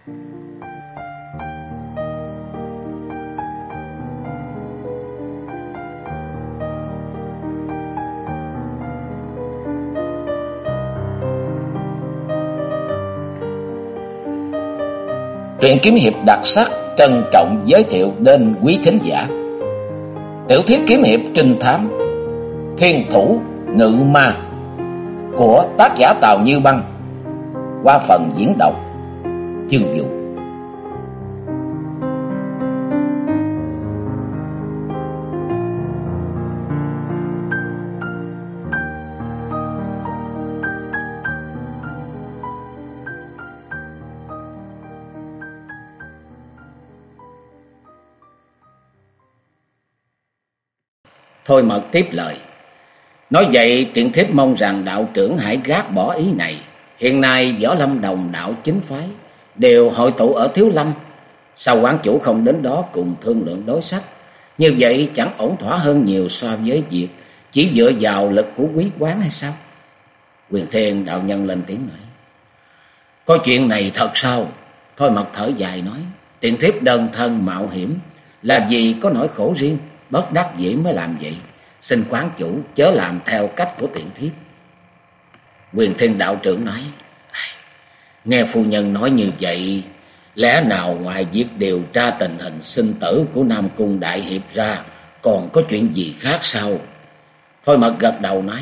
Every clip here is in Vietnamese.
Truyện kiếm hiệp đặc sắc trân trọng giới thiệu đến quý thính giả tiểu thuyết kiếm hiệp trinh thám Thiên Thủ Ngự Ma của tác giả Tào Như Băng qua phần diễn đọc Chương Vũ. Thôi Mật tiếp lời. Nói vậy tiện thiếp mong rằng đạo trưởng hãy gác bỏ ý này. Hiện nay Võ Lâm đồng đạo chính phái đều hội tụ ở Thiếu Lâm. Sao quán chủ không đến đó cùng thương lượng đối sách? Như vậy chẳng ổn thỏa hơn nhiều so với việc chỉ dựa vào lực của quý quán hay sao? Quyền Thiên đạo nhân lên tiếng nói. Có chuyện này thật sao? Thôi Mật thở dài nói. Tiện thiếp đơn thân mạo hiểm là vì có nỗi khổ riêng, bất đắc dĩ mới làm vậy. Xin quán chủ chớ làm theo cách của tiện thiếp. Quyền Thiên đạo trưởng nói. Nghe phu nhân nói như vậy, lẽ nào ngoài việc điều tra tình hình sinh tử của Nam Cung đại hiệp ra, còn có chuyện gì khác sao? Thôi Mật gật đầu nói.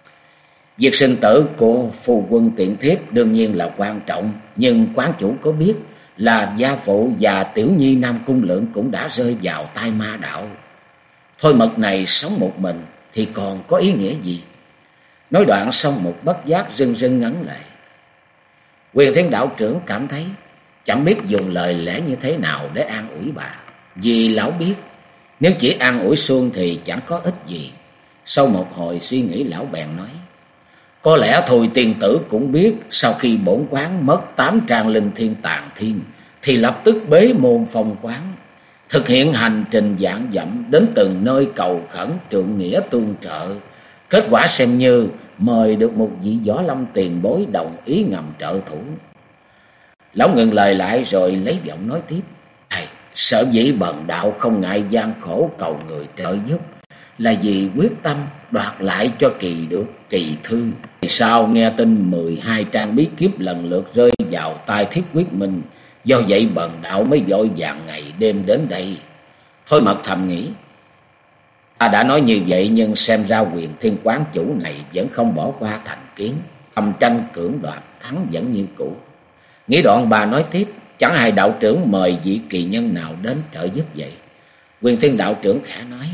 Việc sinh tử của phu quân tiện thiếp đương nhiên là quan trọng, nhưng quán chủ có biết là gia phụ và tiểu nhi Nam Cung Lượng cũng đã rơi vào tay ma đạo. Thôi Mật này sống một mình thì còn có ý nghĩa gì? Nói đoạn xong một bất giác rưng rưng ngấn lệ. Quyền Thiên đạo trưởng cảm thấy chẳng biết dùng lời lẽ như thế nào để an ủi bà. Vì lão biết nếu chỉ an ủi suông thì chẳng có ích gì. Sau một hồi suy nghĩ lão bèn nói. Có lẽ thôi tiền tử cũng biết sau khi bổn quán mất 8 trang linh thiên tàn thiên thì lập tức bế môn phong quán, thực hiện hành trình vạn dặm đến từng nơi cầu khẩn trượng nghĩa tương trợ. Kết quả xem như mời được một vị võ lâm tiền bối đồng ý ngầm trợ thủ. Lão ngừng lời lại rồi lấy giọng nói tiếp. Sở dĩ bần đạo không ngại gian khổ cầu người trợ giúp là vì quyết tâm đoạt lại cho kỳ được kỳ thư. Sau nghe tin 12 trang bí kíp lần lượt rơi vào tay Thiết Quyết Minh, do vậy bần đạo mới vội vàng ngày đêm đến đây. Thôi Mật thầm nghĩ. Đã nói như vậy nhưng xem ra Quyền Thiên quán chủ này vẫn không bỏ qua thành kiến, thầm tranh cưỡng đoạt, thắng vẫn như cũ. Nghĩ đoạn bà nói tiếp. Chẳng hay đạo trưởng mời vị kỳ nhân nào đến trợ giúp vậy? Quyền Thiên đạo trưởng khẽ nói.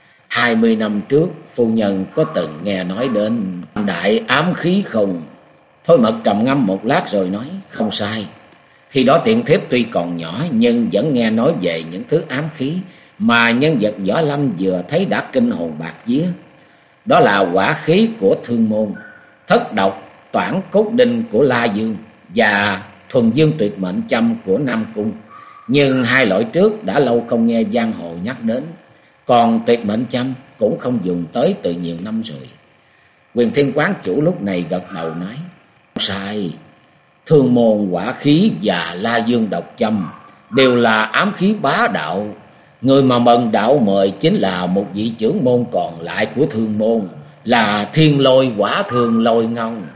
20 năm trước phu nhân có từng nghe nói đến đại ám khí không? Thôi Mật trầm ngâm một lát rồi nói. Không sai. Khi đó tiện thiếp tuy còn nhỏ nhưng vẫn nghe nói về những thứ ám khí mà nhân vật võ lâm vừa thấy đã kinh hồn bạt vía. Đó là quả khí của Thương Môn, thất độc toản cốt đinh của La Dương và thuần dương tuyệt mệnh châm của Nam Cung. Nhưng hai loại trước đã lâu không nghe giang hồ nhắc đến. Còn tuyệt mệnh châm cũng không dùng tới từ nhiều năm rồi. Quyền Thiên quán chủ lúc này gật đầu nói. Không sai. Thương Môn quả khí và La Dương độc châm đều là ám khí bá đạo. Người mà bần đạo mời chính là một vị trưởng môn còn lại của Thương Môn, là Thiên Lôi Quả Thường Lôi Ngông.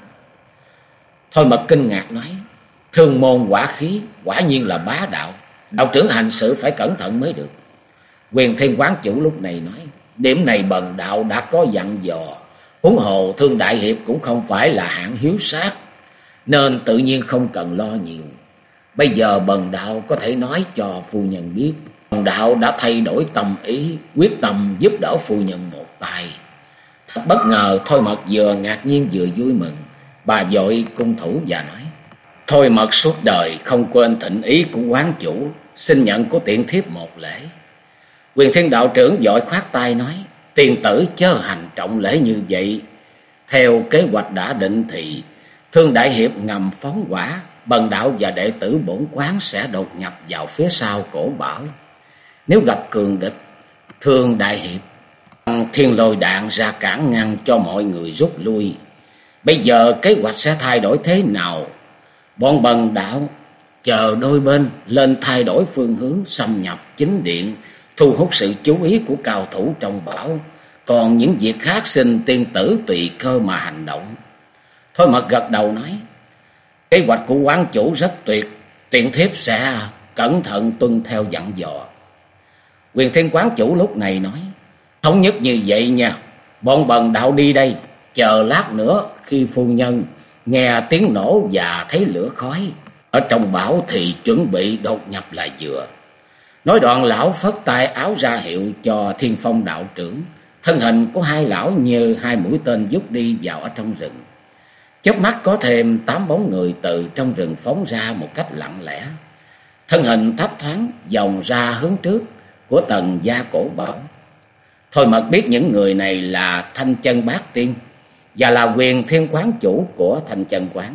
Thôi Mật kinh ngạc nói. Thương Môn quả khí quả nhiên là bá đạo, đạo trưởng hành sự phải cẩn thận mới được. Quyền Thiên quán chủ lúc này nói. Điểm này bần đạo đã có dặn dò. Huống hồ Thương đại hiệp cũng không phải là hạng hiếu sát, nên tự nhiên không cần lo nhiều. Bây giờ bần đạo có thể nói cho phu nhân biết, bần đạo đã thay đổi tâm ý, quyết tâm giúp đỡ phu nhân một tay. Thật bất ngờ. Thôi Mật vừa ngạc nhiên vừa vui mừng. Bà vội cung thủ và nói. Thôi Mật suốt đời không quên thịnh ý của quán chủ, xin nhận của tiện thiếp một lễ. Quyền Thiên đạo trưởng vội khoát tay nói. Tiền tử chớ hành trọng lễ như vậy. Theo kế hoạch đã định thì Thương đại hiệp ngầm phóng hỏa, bần đạo và đệ tử bổn quán sẽ đột nhập vào phía sau cổ bảo. Nếu gặp cường địch, Thương đại hiệp thiên lôi đạn ra cản ngăn cho mọi người rút lui. Bây giờ kế hoạch sẽ thay đổi thế nào? Bọn bần đạo chờ đôi bên lên thay đổi phương hướng xâm nhập chính điện, thu hút sự chú ý của cao thủ trong bảo. Còn những việc khác xin tiên tử tùy cơ mà hành động. Thôi Mật gật đầu nói, kế hoạch của quán chủ rất tuyệt, tiện thiếp sẽ cẩn thận tuân theo dặn dò. Quyền Thiên quán chủ lúc này nói, thống nhất như vậy nha, bọn bần đạo đi đây, chờ lát nữa khi phu nhân nghe tiếng nổ và thấy lửa khói ở trong bảo thì chuẩn bị đột nhập là vừa. Nói đoạn lão phất tay áo ra hiệu cho Thiên Phong đạo trưởng. Thân hình của hai lão như hai mũi tên vút đi vào ở trong rừng. Chớp mắt có thêm 8 bóng người từ trong rừng phóng ra một cách lặng lẽ. Thân hình thấp thoáng vòng ra hướng trước của tầng gia cổ bảo. Thôi Mật biết những người này là Thanh Chân Bát Tiên và là Quyền Thiên quán chủ của Thanh Chân quán.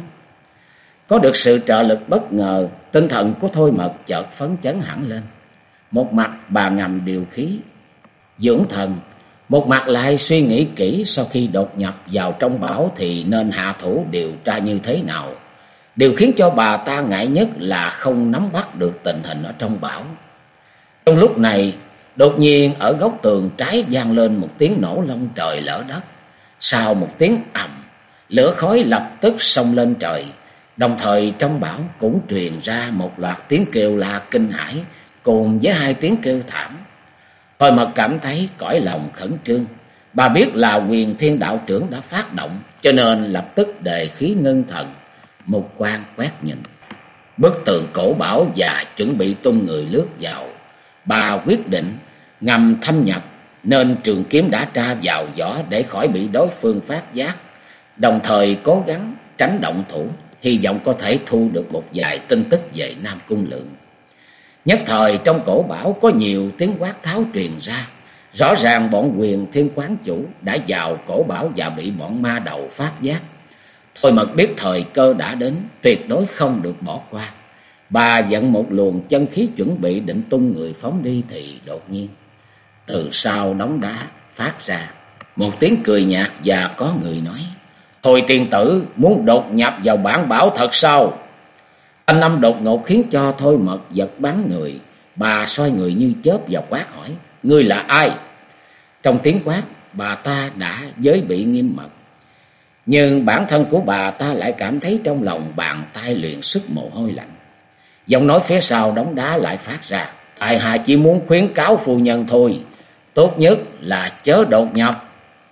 Có được sự trợ lực bất ngờ, tinh thần của Thôi Mật chợt phấn chấn hẳn lên. Một mặt bà ngầm điều khí, dưỡng thần, một mặt lại suy nghĩ kỹ sau khi đột nhập vào trong bảo thì nên hạ thủ điều tra như thế nào. Điều khiến cho bà ta ngại nhất là không nắm bắt được tình hình ở trong bảo. Trong lúc này, đột nhiên ở góc tường trái vang lên một tiếng nổ long trời lở đất. Sau một tiếng ầm, lửa khói lập tức xông lên trời. Đồng thời trong bảo cũng truyền ra một loạt tiếng kêu la kinh hãi cùng với 2 tiếng kêu thảm. Thôi Mật cảm thấy cõi lòng khẩn trương. Bà biết là Quyền Thiên đạo trưởng đã phát động, cho nên lập tức đề khí ngưng thần, một quan quét nhìn bức tường cổ bảo và chuẩn bị tung người lướt vào. Bà quyết định ngầm thâm nhập nên trường kiếm đã tra vào vỏ để khỏi bị đối phương phát giác, đồng thời cố gắng tránh động thủ, hy vọng có thể thu được một vài tin tức về Nam Cung Lượng. Nhất thời trong cổ bảo có nhiều tiếng quát tháo truyền ra. Rõ ràng bọn Quyền Thiên quán chủ đã vào cổ bảo và bị bọn ma đầu phát giác. Thôi Mật biết thời cơ đã đến, tuyệt đối không được bỏ qua. Bà dẫn một luồng chân khí chuẩn bị định tung người phóng đi thì đột nhiên từ sau đống đá phát ra một tiếng cười nhạt và có người nói, thôi tiên tử muốn đột nhập vào bản bảo thật sao? Thanh âm đột ngột khiến cho Thôi Mật giật bắn người. Bà xoay người như chớp và quát hỏi, ngươi là ai? Trong tiếng quát, bà ta đã giới bị nghiêm mật, nhưng bản thân của bà ta lại cảm thấy trong lòng bàn tay luyện sức mồ hôi lạnh. Giọng nói phía sau đống đá lại phát ra, tại hạ chỉ muốn khuyến cáo phu nhân thôi, tốt nhất là chớ đột nhập.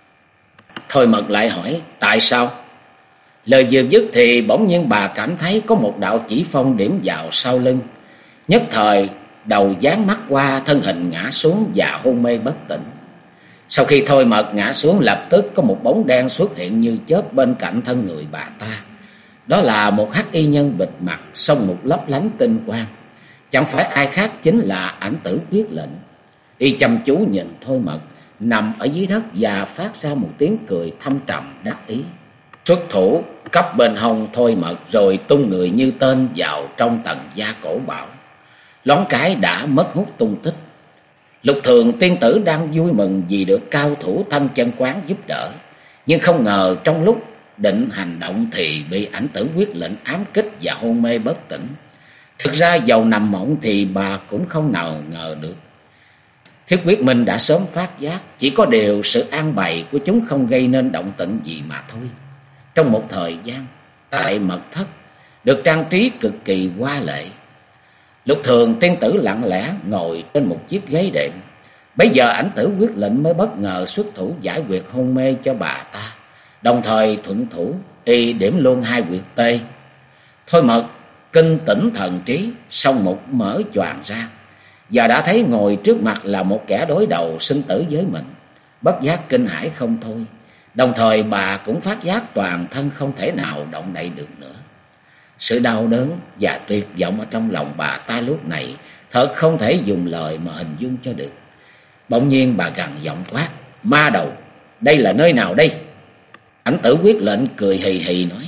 Thôi Mật lại hỏi, tại sao? Lời vừa dứt thì bỗng nhiên bà cảm thấy có một đạo chỉ phong điểm vào sau lưng. Nhất thời đầu dán mắt qua, thân hình ngã xuống và hôn mê bất tỉnh. Sau khi Thôi Mật ngã xuống, lập tức có một bóng đen xuất hiện như chớp bên cạnh thân người bà ta. Đó là một hắc y nhân bịt mặt, song một lấp lánh tinh quang. Chẳng phải ai khác chính là Ảnh Tử Quyết Lệnh. Y chăm chú nhìn Thôi Mật nằm ở dưới đất và phát ra một tiếng cười thâm trầm đắc ý. Xuất thủ cấp bên hông Thôi Mật rồi tung người như tên vào trong tầng gia cổ bảo. Loáng cái đã mất hút tung tích. Lục Thường tiên tử đang vui mừng vì được cao thủ Thanh Chân quán giúp đỡ, nhưng không ngờ trong lúc định hành động thì bị Ảnh Tử Quyết Lệnh ám kích và hôn mê bất tỉnh. Thực ra dầu nằm mộng thì bà cũng không nào ngờ được. Thiết Quyết Minh đã sớm phát giác, chỉ có điều sự an bày của chúng không gây nên động tĩnh gì mà thôi. Trong một thời gian, tại mật thất được trang trí cực kỳ hoa lệ, Lục Thường tiên tử lặng lẽ ngồi trên một chiếc ghế đệm. Bấy giờ Ảnh Tử Quyết Lệnh mới bất ngờ xuất thủ giải quyết hôn mê cho bà ta, đồng thời thuận thủ y điểm luôn 2 huyệt tê. Thôi Mật kinh tỉnh thần trí, song một mở choàng ra và đã thấy ngồi trước mặt là một kẻ đối đầu sinh tử với mình. Bất giác kinh hãi không thôi, đồng thời bà cũng phát giác toàn thân không thể nào động đậy được nữa. Sự đau đớn và tuyệt vọng ở trong lòng bà ta lúc này thật không thể dùng lời mà hình dung cho được. Bỗng nhiên bà gằn giọng quát, ma đầu, đây là nơi nào đây? Ảnh Tử Quyết Lệnh cười hì hì nói,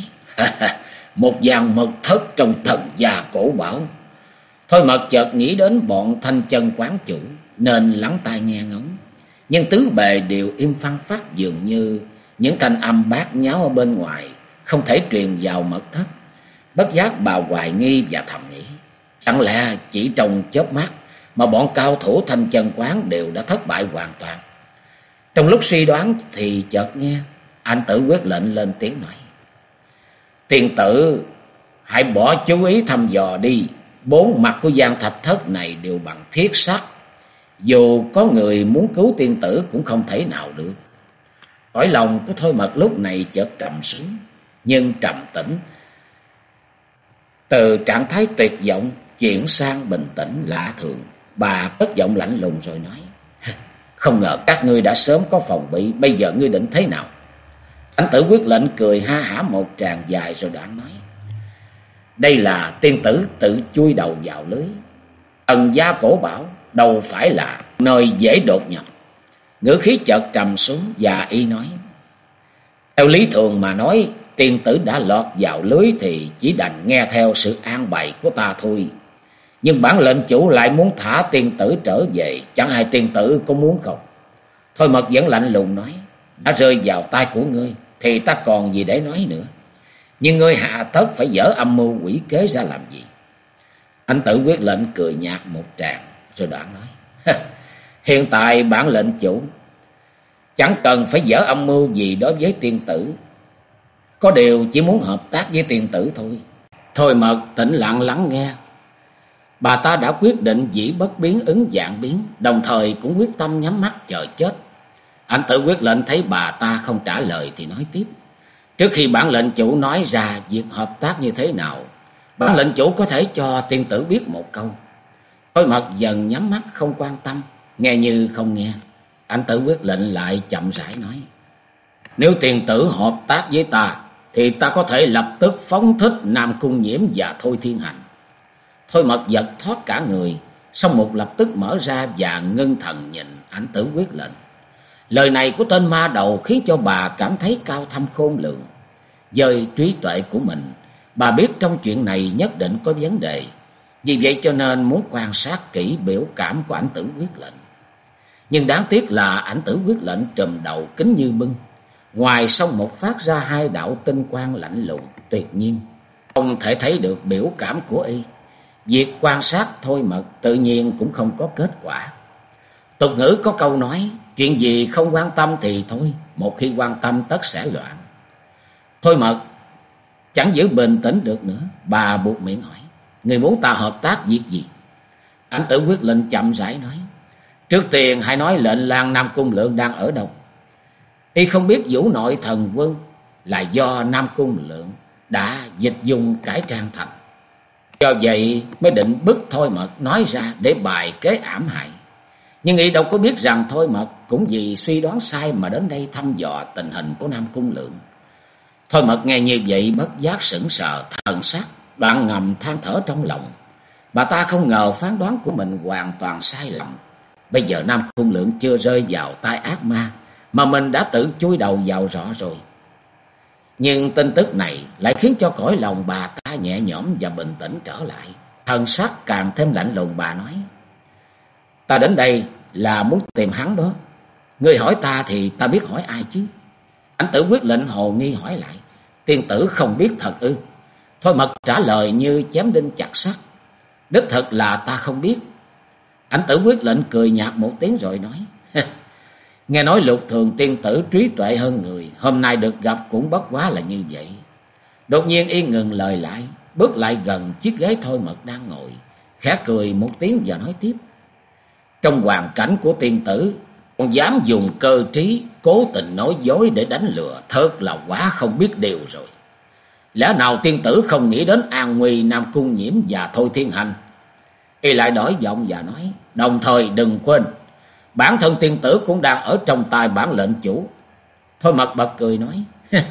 một gian mật thất trong thần gia cổ bảo. Thôi Mật chợt nghĩ đến bọn Thanh Chân quán chủ nên lắng tai nghe ngóng, nhưng tứ bề đều im phăng phát, dường như những thanh âm bát nháo ở bên ngoài không thể truyền vào mật thất. Bất giác bà hoài nghi và thầm nghĩ, Chẳng lẽ chỉ trong chớp mắt mà bọn cao thủ Thanh Chân Quán đều đã thất bại hoàn toàn? Trong lúc suy đoán thì chợt nghe Anh Tử quyết lệnh lên tiếng nói: "Tiên tử, hãy bỏ chú ý thăm dò đi. 4 mặt của gian thạch thất này đều bằng thiết sắt. Dù có người muốn cứu tiên tử cũng không thể nào được." Cõi lòng của Thôi Mật lúc này chợt trầm xuống, nhưng trầm tĩnh. Từ trạng thái tuyệt vọng chuyển sang bình tĩnh lạ thường, bà cất giọng lạnh lùng rồi nói: "Không ngờ các ngươi đã sớm có phòng bị, bây giờ ngươi định thế nào?" Anh Tử quyết lệnh cười ha hả một tràng dài rồi đoạn nói: "Đây là tiên tử tự chui đầu vào lưới. Ân gia cổ bảo đâu phải là nơi dễ đột nhập." Ngữ khí chợt trầm xuống và y nói: "Theo lý thường mà nói, tiên tử đã lọt vào lưới thì chỉ đành nghe theo sự an bày của ta thôi. Nhưng bản lệnh chủ lại muốn thả tiên tử trở về, chẳng hay tiên tử có muốn không?" Thôi Mật vẫn lạnh lùng nói: "Đã rơi vào tay của ngươi thì ta còn gì để nói nữa. Nhưng ngươi hạ tất phải dở âm mưu quỷ kế ra làm gì?" Anh Tử quyết lệnh cười nhạt một tràng rồi đoạn nói: "Hiện tại bản lệnh chủ chẳng cần phải dở âm mưu gì đối với tiên tử, có điều chỉ muốn hợp tác với tiên tử thôi." Thôi Mật tĩnh lặng lắng nghe. Bà ta đã quyết định dĩ bất biến ứng vạn biến, đồng thời cũng quyết tâm nhắm mắt chờ chết. Anh Tử quyết lệnh thấy bà ta không trả lời thì nói tiếp: "Trước khi bản lệnh chủ nói ra việc hợp tác như thế nào, bản lệnh chủ có thể cho tiên tử biết một câu." Thôi Mật dần nhắm mắt không quan tâm, nghe như không nghe. Anh Tử quyết lệnh lại chậm rãi nói: "Nếu tiên tử hợp tác với ta thì ta có thể lập tức phóng thích Nam Cung Nhiễm và Thôi Thiên Hành." Thôi Mật giật thoát cả người, song mục lập tức mở ra và ngưng thần nhìn Anh Tử quyết lệnh. Lời này của tên ma đầu khiến cho bà cảm thấy cao thâm khôn lường. Với trí tuệ của mình, bà biết trong chuyện này nhất định có vấn đề, vì vậy cho nên muốn quan sát kỹ biểu cảm của Anh Tử quyết lệnh. Nhưng đáng tiếc là Anh Tử quyết lệnh trùm đầu kính như bưng, ngoài song một phát ra 2 đạo tinh quang lạnh lùng tuyệt nhiên, không thể thấy được biểu cảm của y. Việc quan sát Thôi Mật tự nhiên cũng không có kết quả. Tục ngữ có câu nói: chuyện gì không quan tâm thì thôi, một khi quan tâm tất sẽ loạn. Thôi Mật chẳng giữ bình tĩnh được nữa, bà buộc miệng hỏi: "Người muốn ta hợp tác việc gì?" Anh Tử quyết lệnh chậm rãi nói: "Trước tiên hãy nói lệnh lang Nam Cung Lượng đang ở đâu?" Y không biết Vũ Nội Thần Vương là do Nam Cung Lượng đã dịch dùng cải trang thành, do vậy mới định bức Thôi Mật nói ra để bài kế ảm hại. Nhưng y đâu có biết rằng Thôi Mật cũng vì suy đoán sai mà đến đây thăm dò tình hình của Nam Cung Lượng. Thôi Mật nghe như vậy bất giác sững sờ, thần sắc đoạn ngầm than thở trong lòng. Bà ta không ngờ phán đoán của mình hoàn toàn sai lầm. Bây giờ Nam Cung Lượng chưa rơi vào tay ác ma, mà mình đã tự chui đầu vào rõ rồi. Nhưng tin tức này lại khiến cho cõi lòng bà ta nhẹ nhõm và bình tĩnh trở lại. Thần sắc càng thêm lạnh lùng, bà nói: "Ta đến đây là muốn tìm hắn đó. Ngươi hỏi ta thì ta biết hỏi ai chứ?" Anh Tử quyết lệnh hồ nghi hỏi lại: "Tiên tử không biết thật ư?" Thôi Mật trả lời như chém đinh chặt sắt: "Đích thật là ta không biết." Anh Tử quyết lệnh cười nhạt một tiếng rồi nói: "Nghe nói Lục Thường tiên tử trí tuệ hơn người, hôm nay được gặp cũng bất quá là như vậy." Đột nhiên y ngừng lời lại, bước lại gần chiếc ghế Thôi Mật đang ngồi, khẽ cười một tiếng và nói tiếp: "Trong hoàn cảnh của tiên tử còn dám dùng cơ trí cố tình nói dối để đánh lừa, thật là quá không biết điều rồi. Lẽ nào tiên tử không nghĩ đến an nguy Nam Cung Nhiễm và Thôi Thiên Hành?" Y lại đổi giọng và nói: "Đồng thời đừng quên, bản thân tiên tử cũng đang ở trong tay bản lệnh chủ." Thôi Mật bật cười nói: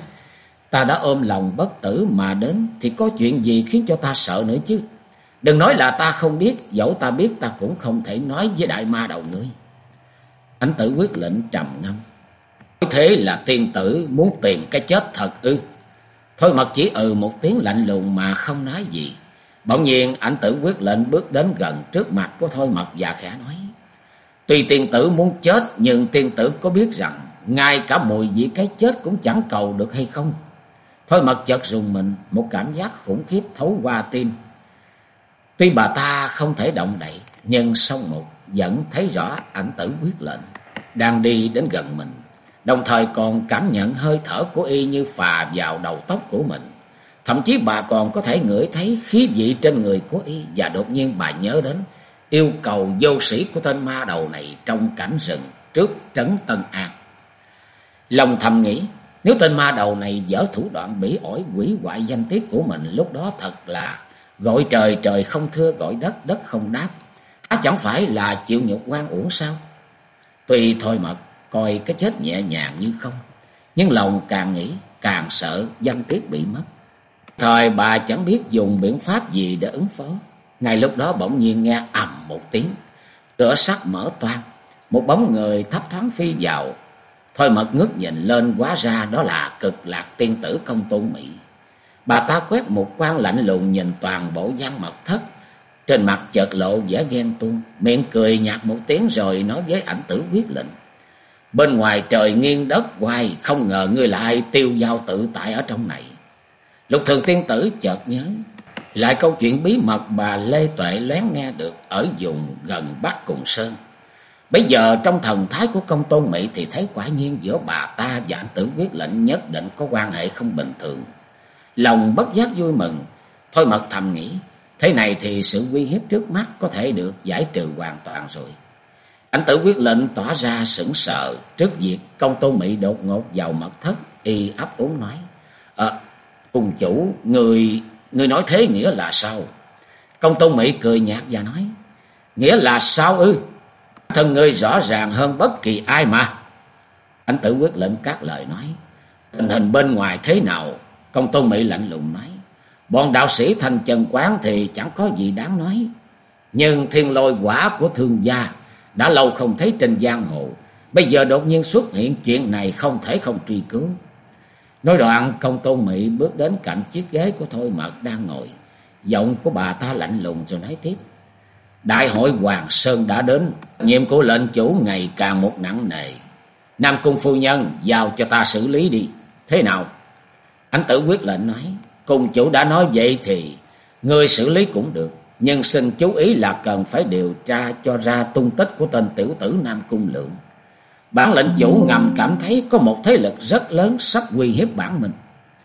"Ta đã ôm lòng bất tử mà đến thì có chuyện gì khiến cho ta sợ nữa chứ? Đừng nói là ta không biết, dẫu ta biết ta cũng không thể nói với đại ma đầu ngươi." Anh Tử quyết lệnh trầm ngâm: "Thế là tiên tử muốn tìm cái chết thật ư?" Thôi Mật chỉ một tiếng lạnh lùng mà không nói gì. Bỗng nhiên Anh Tử quyết lệnh bước đến gần trước mặt của Thôi Mật và khẽ nói: "Tuy tiên tử muốn chết, nhưng tiên tử có biết rằng ngay cả mùi vị cái chết cũng chẳng cầu được hay không?" Thôi Mật chợt rùng mình, một cảm giác khủng khiếp thấu qua tim. Tuy bà ta không thể động đậy, nhưng song mục vẫn thấy rõ ảnh tử quyết lệnh đang đi đến gần mình, đồng thời còn cảm nhận hơi thở của y như phà vào đầu tóc của mình. Thậm chí bà còn có thể ngửi thấy khí vị trên người của y, và đột nhiên bà nhớ đến yêu cầu vô sĩ của tên ma đầu này trong cảnh rừng trước trấn Tân An. Lòng thầm nghĩ, nếu tên ma đầu này dở thủ đoạn bỉ ổi hủy hoại danh tiết của mình, lúc đó thật là gọi trời trời không thưa, gọi đất đất không đáp. Chẳng phải là chịu nhục oan uổng sao? Tuy Thôi Mật coi cái chết nhẹ nhàng như không, nhưng lòng càng nghĩ càng sợ danh tiết bị mất. Thời bà chẳng biết dùng biện pháp gì để ứng phó. Ngay lúc đó bỗng nhiên nghe ầm một tiếng, cửa sắt mở toang, một bóng người thấp thoáng phi vào. Thôi Mật ngước nhìn lên, hóa ra đó là Cực Lạc tiên tử Công Tôn Mỹ. Bà ta quét một quan lạnh lùng nhìn toàn bộ gian mật thất, trên mặt chợt lộ vẻ ghen tuông, miệng cười nhạt một tiếng rồi nói với ảnh tử quyết lệnh: bên ngoài trời nghiêng đất quay, không ngờ ngươi là ai tiêu dao tự tại ở trong này. Lục Thường tiên tử chợt nhớ lại câu chuyện bí mật bà Lê Tuệ lén nghe được ở vùng gần Bắc Cùng Sơn. Bây giờ trong thần thái của Công Tôn Mỹ thì thấy quả nhiên giữa bà ta và ảnh tử quyết lệnh nhất định có quan hệ không bình thường. Lòng bất giác vui mừng. Thôi Mật thầm nghĩ, thế này thì sự uy hiếp trước mắt có thể được giải trừ hoàn toàn rồi. Ảnh tử quyết lệnh tỏ ra sững sờ trước việc Công Tôn Mỹ đột ngột vào mật thất. Y ấp úng nói: Cung chủ, người nói thế nghĩa là sao? Công Tôn Mỹ cười nhạt và nói: nghĩa là sao ư? Thân ngươi rõ ràng hơn bất kỳ ai mà. Ảnh tử quyết lệnh cắt lời nói: tình hình bên ngoài thế nào? Công Tôn Mỹ lạnh lùng nói: bọn đạo sĩ Thành Trần Quán thì chẳng có gì đáng nói, nhưng thiên lôi quả của thương gia đã lâu không thấy trên giang hồ, bây giờ đột nhiên xuất hiện chuyện này, không thể không truy cứu. Nói đoạn, Công Tôn Mỹ bước đến cạnh chiếc ghế của Thôi Mật đang ngồi. Giọng của bà ta lạnh lùng rồi nói tiếp: đại hội Hoàng Sơn đã đến, nhiệm của lệnh chủ ngày càng một nặng nề. Nam Cung phu nhân, giao cho ta xử lý đi. Thế nào? Ảnh tử quyết lệnh nói: cung chủ đã nói vậy thì ngươi xử lý cũng được, nhưng xin chú ý là cần phải điều tra cho ra tung tích của tên tiểu tử Nam Cung Lượng. Bản lệnh chủ ngầm cảm thấy có một thế lực rất lớn sắp uy hiếp bản mình.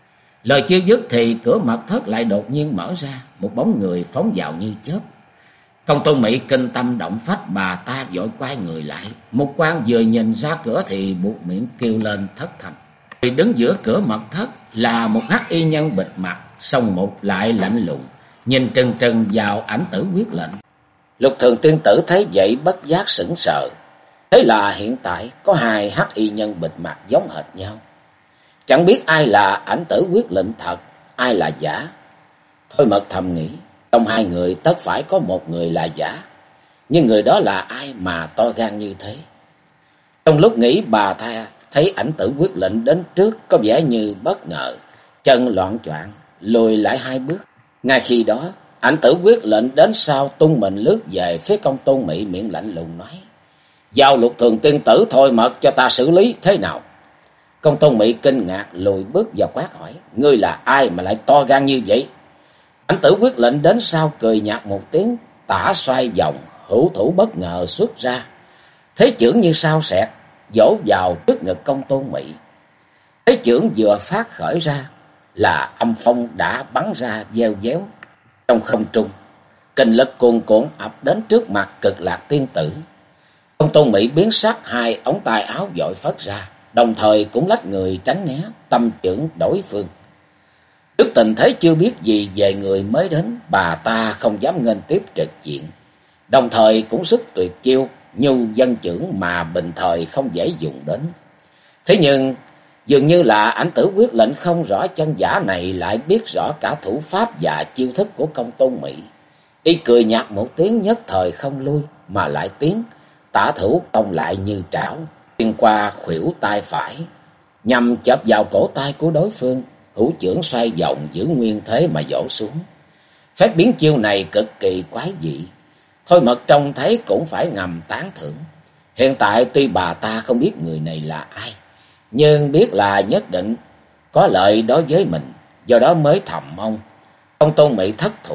Lời chưa dứt thì cửa mật thất lại đột nhiên mở ra, một bóng người phóng vào như chớp. Công Tôn Mỹ kinh tâm động phách, bà ta vội quay người lại. Một quan vừa nhìn ra cửa thì buộc miệng kêu lên thất thanh. Người đứng giữa cửa mật thất là một hắc y nhân bịt mặt, song một lại lạnh lùng, nhìn trừng trừng vào ảnh tử quyết lệnh. Lục Thường tiên tử thấy vậy bất giác sững sờ. Thế là hiện tại có hai hắc y nhân bịt mặt giống hệt nhau. Chẳng biết ai là ảnh tử quyết lệnh thật, ai là giả. Thôi Mật thầm nghĩ, trong hai người tất phải có một người là giả, nhưng người đó là ai mà to gan như thế? Trong lúc nghĩ, bà ta thấy ảnh tử quyết lệnh đến trước, có vẻ như bất ngờ, chân loạn choạng lùi lại hai bước. Ngay khi đó, ảnh tử quyết lệnh đến sau tung mình lướt về phía Công Tôn Mỹ, miệng lạnh lùng nói: giao Lục Thường tiên tử Thôi Mật cho ta xử lý. Thế nào? Công Tôn Mỹ kinh ngạc lùi bước và quát hỏi: ngươi là ai mà lại to gan như vậy? Ảnh tử quyết lệnh đến sau cười nhạt một tiếng, tả xoay vòng, hữu thủ bất ngờ xuất ra, thế chưởng như sao xẹt vỗ vào trước ngực Công Tôn Mỹ. Thế chưởng vừa phát khởi ra là âm phong đã bắn ra veo véo trong không trung, kình lực cuồn cuộn ập đến trước mặt Cực Lạc tiên tử. Công Tôn Mỹ biến sắc, hai ống tay áo vội phất ra, đồng thời cũng lách người tránh né tâm chưởng đối phương. Trước tình thế chưa biết gì về người mới đến, bà ta không dám nghênh tiếp trực diện, đồng thời cũng xuất tuyệt chiêu nhu dân chưởng mà bình thời không dễ dùng đến. Thế nhưng dường như là ảnh tử quyết lệnh không rõ chân giả này lại biết rõ cả thủ pháp và chiêu thức của Công Tôn Mỹ. Y cười nhạt một tiếng, nhất thời không lui mà lại tiến, tả thủ tông lại như trảo, xuyên qua khuỷu tay phải, nhằm chộp vào cổ tay của đối phương. Hữu chưởng xoay vòng giữ nguyên thế mà vỗ xuống. Phép biến chiêu này cực kỳ quái dị. Thôi Mật trông thấy cũng phải ngầm tán thưởng. Hiện tại tuy bà ta không biết người này là ai, nhưng biết là nhất định có lợi đối với mình, do đó mới thầm mong Công Tôn Mỹ thất thủ,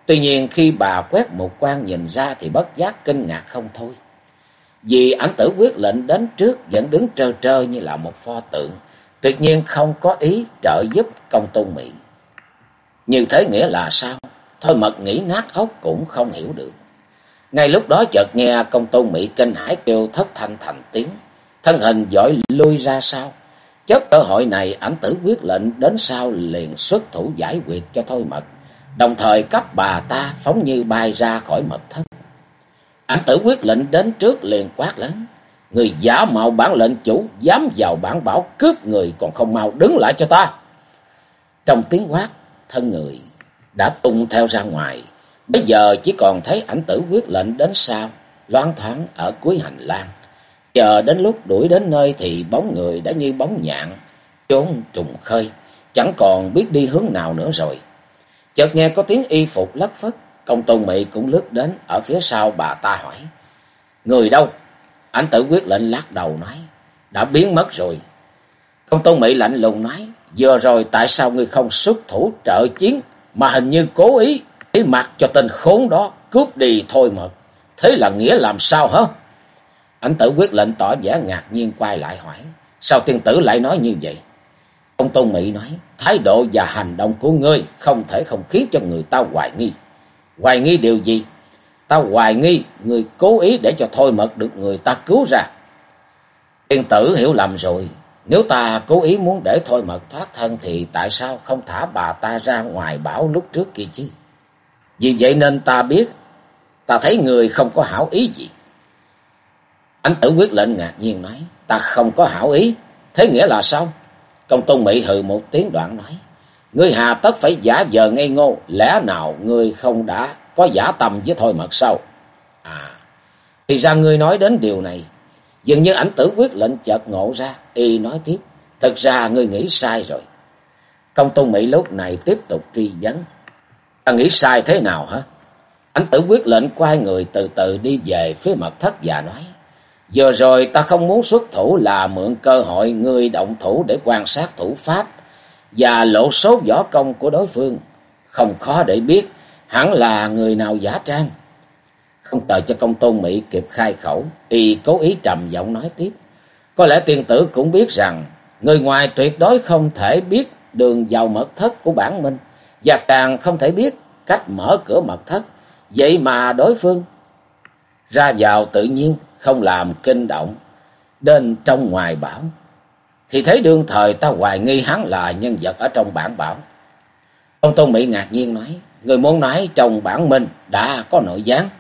Tuy nhiên khi bà quét một quan nhìn ra thì bất giác kinh ngạc không thôi. Vì ảnh tử quyết lệnh đến trước vẫn đứng trơ trơ như là một pho tượng, tuyệt nhiên không có ý trợ giúp Công Tôn Mỹ. Như thế nghĩa là sao? Thôi Mật nghĩ nát óc cũng không hiểu được. Ngay lúc đó chợt nghe Công Tôn Mỹ kinh hãi kêu thất thanh thành tiếng, thân hình vội lui ra sau. Chớp cơ hội này, ảnh tử quyết lệnh đến sau liền xuất thủ giải quyết cho Thôi Mật, đồng thời cấp bà ta phóng như bay ra khỏi mật thất. Ảnh tử quyết lệnh đến trước liền quát lớn: người giả mạo bản lệnh chủ, dám vào bản bảo cướp người, còn không mau đứng lại cho ta. Trong tiếng quát, thân người đã tung theo ra ngoài. Bây giờ chỉ còn thấy ảnh tử quyết lệnh đến sau loáng thoáng ở cuối hành lang. Chờ đến lúc đuổi đến nơi thì bóng người đã như bóng nhạn trốn trùng khơi, chẳng còn biết đi hướng nào nữa rồi. Chợt nghe có tiếng y phục lất phất, Công Tôn Mỹ cũng lướt đến ở phía sau bà ta hỏi: người đâu? Ảnh tử quyết lệnh lắc đầu nói: đã biến mất rồi. Công Tôn Mỹ lạnh lùng nói: vừa rồi tại sao ngươi không xuất thủ trợ chiến, mà hình như cố ý để mặc cho tên khốn đó cướp đi Thôi Mật, thế là nghĩa làm sao hả? Ảnh tử quyết lệnh tỏ vẻ ngạc nhiên quay lại hỏi: sao tiên tử lại nói như vậy? Công Tôn Mỹ nói: thái độ và hành động của ngươi không thể không khiến cho người ta hoài nghi. Hoài nghi điều gì? Ta hoài nghi người cố ý để cho Thôi Mật được người ta cứu ra. Tiên tử hiểu lầm rồi. Nếu ta cố ý muốn để Thôi Mật thoát thân thì tại sao không thả bà ta ra ngoài bảo lúc trước kia chứ? Vì vậy nên ta biết, ta thấy người không có hảo ý gì. Ảnh tử quyết lệnh ngạc nhiên nói: ta không có hảo ý, thế nghĩa là sao? Công Tôn Mỹ hừ một tiếng đoạn nói: ngươi hà tất phải giả vờ ngây ngô, lẽ nào ngươi không đã có giả tâm với Thôi Mật sao? À, thì ra ngươi nói đến điều này. Dường như ảnh tử quyết lệnh chợt ngộ ra, y nói tiếp: thật ra ngươi nghĩ sai rồi. Công Tôn Mỹ lúc này tiếp tục truy vấn: ta nghĩ sai thế nào hả? Ảnh tử quyết lệnh quay người từ từ đi về phía mật thất và nói: vừa rồi ta không muốn xuất thủ là mượn cơ hội ngươi động thủ để quan sát thủ pháp và lộ số võ công của đối phương. Không khó để biết hẳn là người nào giả trang. Không đợi cho Công Tôn Mỹ kịp khai khẩu, y cố ý trầm giọng nói tiếp: có lẽ tiên tử cũng biết rằng người ngoài tuyệt đối không thể biết đường vào mật thất của bản minh, và càng không thể biết cách mở cửa mật thất. Vậy mà đối phương ra vào tự nhiên, không làm kinh động đến trong ngoài bảo, thì thấy đương thời ta hoài nghi hắn là nhân vật ở trong bản bảo. Công Tôn Mỹ ngạc nhiên nói: người muốn nói trong bản minh đã có nội gián?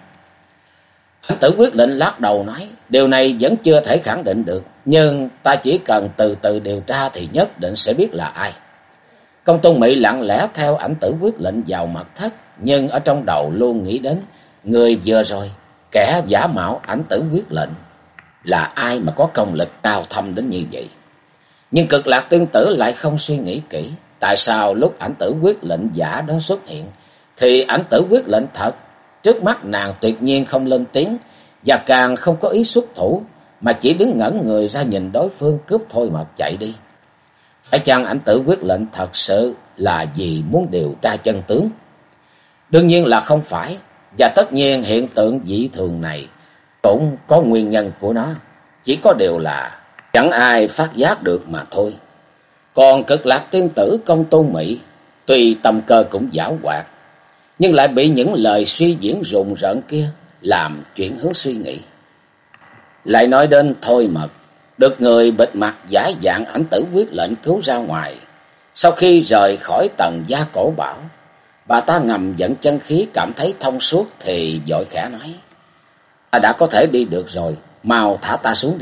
Ảnh tử quyết định lắc đầu nói: điều này vẫn chưa thể khẳng định được, nhưng ta chỉ cần từ từ điều tra thì nhất định sẽ biết là ai. Công Tôn Mỹ lặng lẽ theo ảnh tử quyết lệnh vào mật thất, nhưng ở trong đầu luôn nghĩ đến người vừa rồi, kẻ giả mạo ảnh tử quyết lệnh là ai mà có công lực cao thâm đến như vậy. Nhưng Cực Lạc tiên tử lại không suy nghĩ kỹ, tại sao lúc ảnh tử quyết lệnh giả đó xuất hiện thì ảnh tử quyết lệnh thật trước mắt nàng tuyệt nhiên không lên tiếng, và càng không có ý xuất thủ, mà chỉ đứng ngẩn người ra nhìn đối phương cướp Thôi Mật chạy đi. Phải chăng ảnh tử quyết lệnh thật sự là vì muốn điều tra chân tướng? Đương nhiên là không phải, và tất nhiên hiện tượng dị thường này cũng có nguyên nhân của nó, chỉ có điều là chẳng ai phát giác được mà thôi. Còn Cực Lạc tiên tử Công Tôn Mỹ tuy tâm cơ cũng giảo hoạt, nhưng lại bị những lời suy diễn rùng rợn kia làm chuyển hướng suy nghĩ. Lại nói đến Thôi Mật, được người bịt mặt giả dạng ảnh tử quyết lệnh cứu ra ngoài. Sau khi rời khỏi tầng gia cổ bảo, bà ta ngầm dẫn chân khí cảm thấy thông suốt thì vội khẽ nói: ta đã có thể đi được rồi, mau thả ta xuống đi.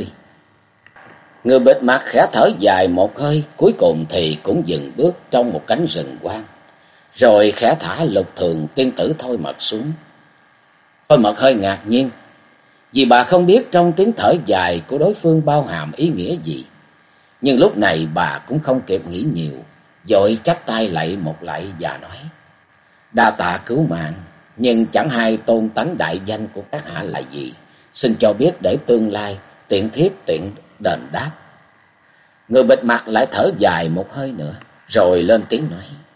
Người bịt mặt khẽ thở dài một hơi, cuối cùng thì cũng dừng bước trong một cánh rừng hoang, rồi khẽ thả Lục Thường tiên tử Thôi Mật xuống. Thôi Mật hơi ngạc nhiên, vì bà không biết trong tiếng thở dài của đối phương bao hàm ý nghĩa gì. Nhưng lúc này bà cũng không kịp nghĩ nhiều, vội chắp tay lạy một lạy và nói: đa tạ cứu mạng, nhưng chẳng hay tôn tánh đại danh của các hạ là gì, xin cho biết để tương lai tiện thiếp tiện đền đáp. Người bịt mặt lại thở dài một hơi nữa, rồi lên tiếng nói: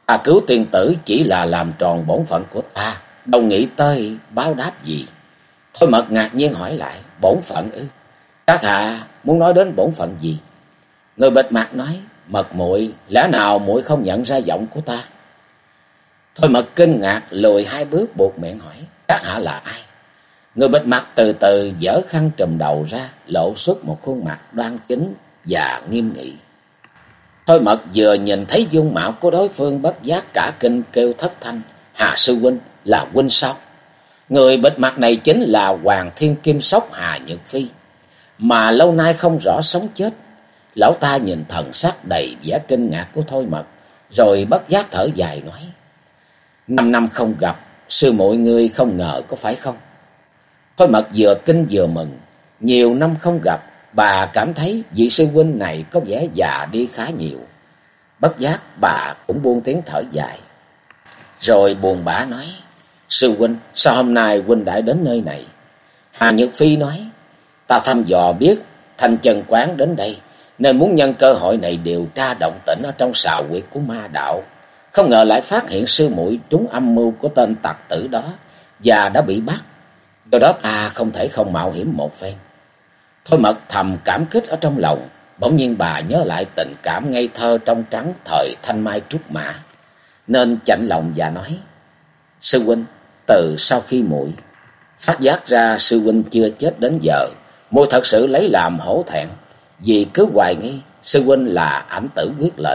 Ta cứu tiên tử chỉ là làm tròn bổn phận của ta, đâu nghĩ tới báo đáp gì. Thôi Mật ngạc nhiên hỏi lại, bổn phận ư? Các hạ muốn nói đến bổn phận gì? Người bịt mặt nói, Mật muội, lẽ nào muội không nhận ra giọng của ta? Thôi Mật kinh ngạc lùi 2 bước buột miệng hỏi, các hạ là ai? Người bịt mặt từ từ giở khăn trùm đầu ra, lộ xuất một khuôn mặt đoan chính và nghiêm nghị. Thôi Mật vừa nhìn thấy dung mạo của đối phương bất giác cả kinh kêu thất thanh, Hà sư huynh, là huynh sao? Người bịt mặt này chính là Hoàng Thiên Kim Sóc Hà Nhược Phi, mà lâu nay không rõ sống chết. Lão ta nhìn thần sắc đầy vẻ kinh ngạc của Thôi Mật, rồi bất giác thở dài nói, 5 năm không gặp, sư muội ngươi không ngờ có phải không? Thôi Mật vừa kinh vừa mừng, nhiều năm không gặp, bà cảm thấy vị sư huynh này có vẻ già đi khá nhiều. Bất giác bà cũng buông tiếng thở dài, rồi buồn bã nói, sư huynh, sao hôm nay huynh đã đến nơi này? Hà Nhược Phi nói, ta thăm dò biết Thanh Chân Quán đến đây, nên muốn nhân cơ hội này điều tra động tĩnh ở trong sào huyệt của ma đạo. Không ngờ lại phát hiện sư muội trúng âm mưu của tên tặc tử đó và đã bị bắt. Do đó ta không thể không mạo hiểm một phen. Thôi Mật thầm cảm kích ở trong lòng, bỗng nhiên bà nhớ lại tình cảm ngây thơ trong trắng thời thanh mai trúc mã, nên chạnh lòng và nói, sư huynh, từ sau khi muội phát giác ra sư huynh chưa chết đến giờ, muội thật sự lấy làm hổ thẹn, vì cứ hoài nghi sư huynh là ảnh tử quyết lệnh.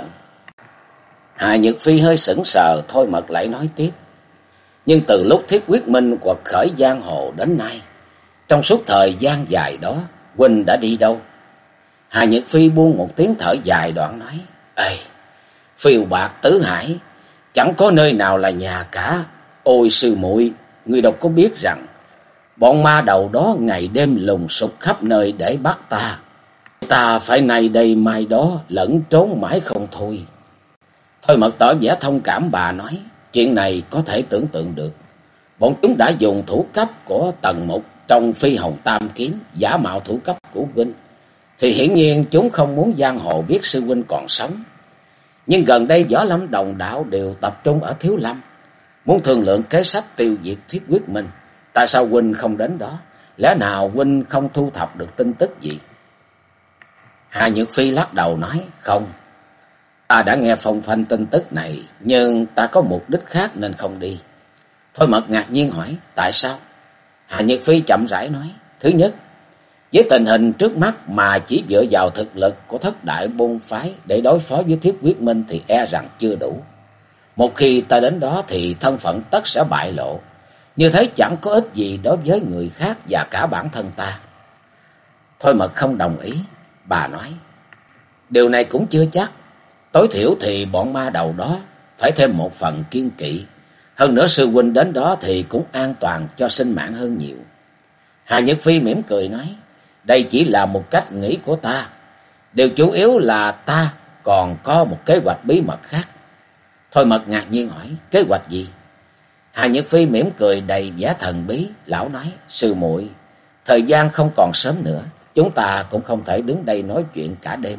Hà Nhược Phi hơi sững sờ, Thôi Mật lại nói tiếp, nhưng từ lúc Thiết Quyết Minh quật khởi giang hồ đến nay, trong suốt thời gian dài đó, huynh đã đi đâu? Hà Nhược Phi buông một tiếng thở dài đoạn nói, ê, phiêu bạc tứ hải, chẳng có nơi nào là nhà cả. Ôi sư muội, ngươi đâu có biết rằng bọn ma đầu đó ngày đêm lùng sục khắp nơi để bắt ta. Ta phải nay đây mai đó, lẫn trốn mãi không thôi. Thôi Mật tỏ vẻ thông cảm, bà nói, chuyện này có thể tưởng tượng được. Bọn chúng đã dùng thủ cấp của Tần Mục trong Phi Hồng Tam Kiếm giả mạo thủ cấp của huynh, thì hiển nhiên chúng không muốn giang hồ biết sư huynh còn sống. Nhưng gần đây Võ Lâm đồng đạo đều tập trung ở Thiếu Lâm, muốn thương lượng kế sách tiêu diệt Thiết Quyết Minh. Tại sao huynh không đến đó? Lẽ nào huynh không thu thập được tin tức gì? Hà Nhược Phi lắc đầu nói, không, ta đã nghe phong phanh tin tức này, nhưng ta có mục đích khác nên không đi. Thôi Mật ngạc nhiên hỏi, tại sao? Hà Nhược Phi chậm rãi nói, thứ nhất, với tình hình trước mắt mà chỉ dựa vào thực lực của thất đại môn phái để đối phó với Thiết Quyết Minh thì e rằng chưa đủ. Một khi ta đến đó thì thân phận tất sẽ bại lộ, như thế chẳng có ích gì đối với người khác và cả bản thân ta. Thôi Mật không đồng ý, bà nói, điều này cũng chưa chắc. Tối thiểu thì bọn ma đầu đó phải thêm một phần kiên kỵ. Hơn nữa sư huynh đến đó thì cũng an toàn cho sinh mạng hơn nhiều. Hà Nhược Phi mỉm cười nói, đây chỉ là một cách nghĩ của ta. Điều chủ yếu là ta còn có một kế hoạch bí mật khác. Thôi Mật ngạc nhiên hỏi, kế hoạch gì? Hà Nhược Phi mỉm cười đầy vẻ thần bí, lão nói, sư muội, thời gian không còn sớm nữa, chúng ta cũng không thể đứng đây nói chuyện cả đêm.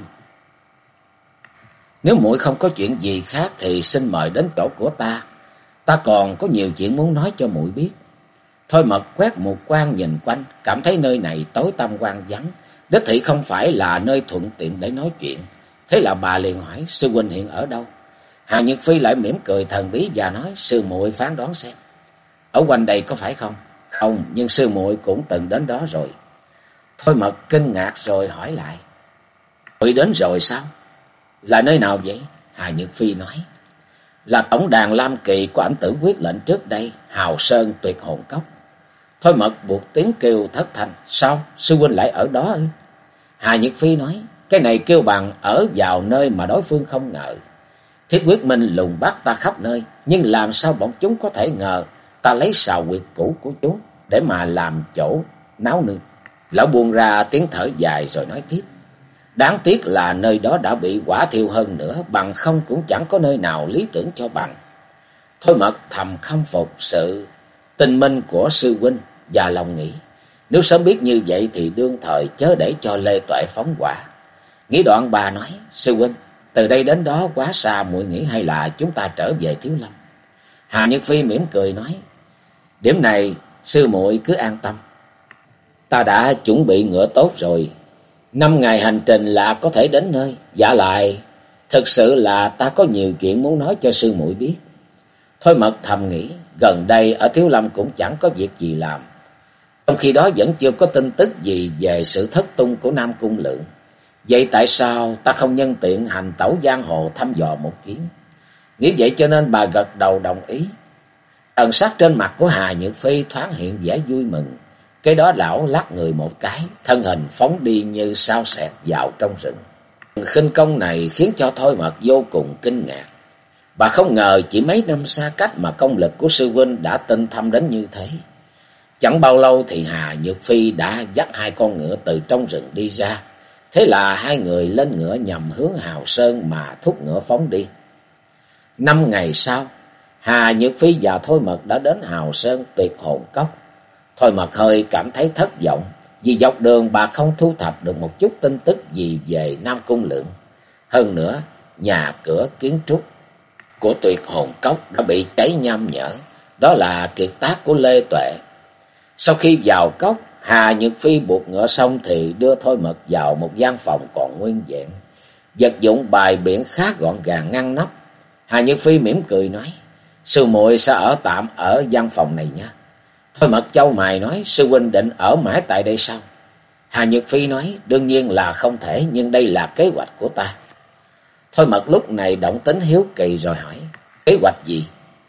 Nếu muội không có chuyện gì khác thì xin mời đến chỗ của ta. Ta còn có nhiều chuyện muốn nói cho muội biết. Thôi Mật quét một quan nhìn quanh, cảm thấy nơi này tối tăm hoang vắng, đích thị không phải là nơi thuận tiện để nói chuyện. Thế là bà liền hỏi, sư huynh hiện ở đâu? Hà Nhược Phi lại mỉm cười thần bí và nói, sư muội phán đoán xem. Ở quanh đây có phải không? Không, nhưng sư muội cũng từng đến đó rồi. Thôi Mật kinh ngạc rồi hỏi lại, muội đến rồi sao? Là nơi nào vậy? Hà Nhược Phi nói, là tổng đàn Lam Kỳ của ảnh tử quyết lệnh trước đây, Hào Sơn Tuyệt Hồn Cốc. Thôi Mật buộc tiếng kêu thất thanh, sao? Sư huynh lại ở đó ư? Hà Nhược Phi nói, cái này kêu bằng ở vào nơi mà đối phương không ngờ. Thiết Quyết Minh lùng bắt ta khắp nơi, nhưng làm sao bọn chúng có thể ngờ ta lấy sào huyệt cũ của chúng để mà làm chỗ náo nương. Lão buông ra tiếng thở dài rồi nói tiếp, đáng tiếc là nơi đó đã bị hỏa thiêu hơn nữa, bằng không cũng chẳng có nơi nào lý tưởng cho bằng. Thôi Mật thầm khâm phục sự tinh minh của sư huynh và lòng nghĩ, nếu sớm biết như vậy thì đương thời chớ để cho Lê Tuệ phóng hỏa. Nghĩ đoạn bà nói, sư huynh, Từ đây đến đó quá xa, muội nghĩ hay là chúng ta trở về Thiếu Lâm? Hà Nhược Phi mỉm cười nói, điểm này sư muội cứ an tâm. Ta đã chuẩn bị ngựa tốt rồi, 5 ngày hành trình là có thể đến nơi. Dạ lại, thực sự là ta có nhiều chuyện muốn nói cho sư muội biết. Thôi Mật thầm nghĩ, gần đây ở Thiếu Lâm cũng chẳng có việc gì làm. Trong khi đó vẫn chưa có tin tức gì về sự thất tung của Nam Cung Lượng. Vậy tại sao ta không nhân tiện hành tẩu giang hồ thăm dò một chuyến? Nghĩ vậy cho nên bà gật đầu đồng ý. Thần sắc trên mặt của Hà Nhược Phi thoáng hiện vẻ vui mừng. Cái đó lão lắc người một cái, thân hình phóng đi như sao xẹt vào trong rừng. Khinh công này khiến cho Thôi Mật vô cùng kinh ngạc. Bà không ngờ chỉ mấy năm xa cách mà công lực của sư huynh đã tinh thâm đến như thế. Chẳng bao lâu thì Hà Nhược Phi đã dắt 2 con ngựa từ trong rừng đi ra. Thế là 2 người lên ngựa nhằm hướng Hào Sơn mà thúc ngựa phóng đi. 5 ngày sau, Hà Nhược Phi và Thôi Mật đã đến Hào Sơn Tuyệt Hồn Cốc. Thôi Mật hơi cảm thấy thất vọng, vì dọc đường bà không thu thập được một chút tin tức gì về Nam Cung Lượng. Hơn nữa, nhà cửa kiến trúc của Tuyệt Hồn Cốc đã bị cháy nham nhở, đó là kiệt tác của Lê Tuệ. Sau khi vào cốc, Hà Nhược Phi buộc ngựa xong thì đưa Thôi Mật vào một gian phòng còn nguyên vẹn. Vật dụng bài biện khá gọn gàng ngăn nắp. Hà Nhược Phi mỉm cười nói, sư muội sẽ ở tạm ở gian phòng này nha. Thôi Mật chau mày nói, sư huynh định ở mãi tại đây sao? Hà Nhược Phi nói, đương nhiên là không thể, nhưng đây là kế hoạch của ta. Thôi Mật lúc này động tính hiếu kỳ rồi hỏi, kế hoạch gì?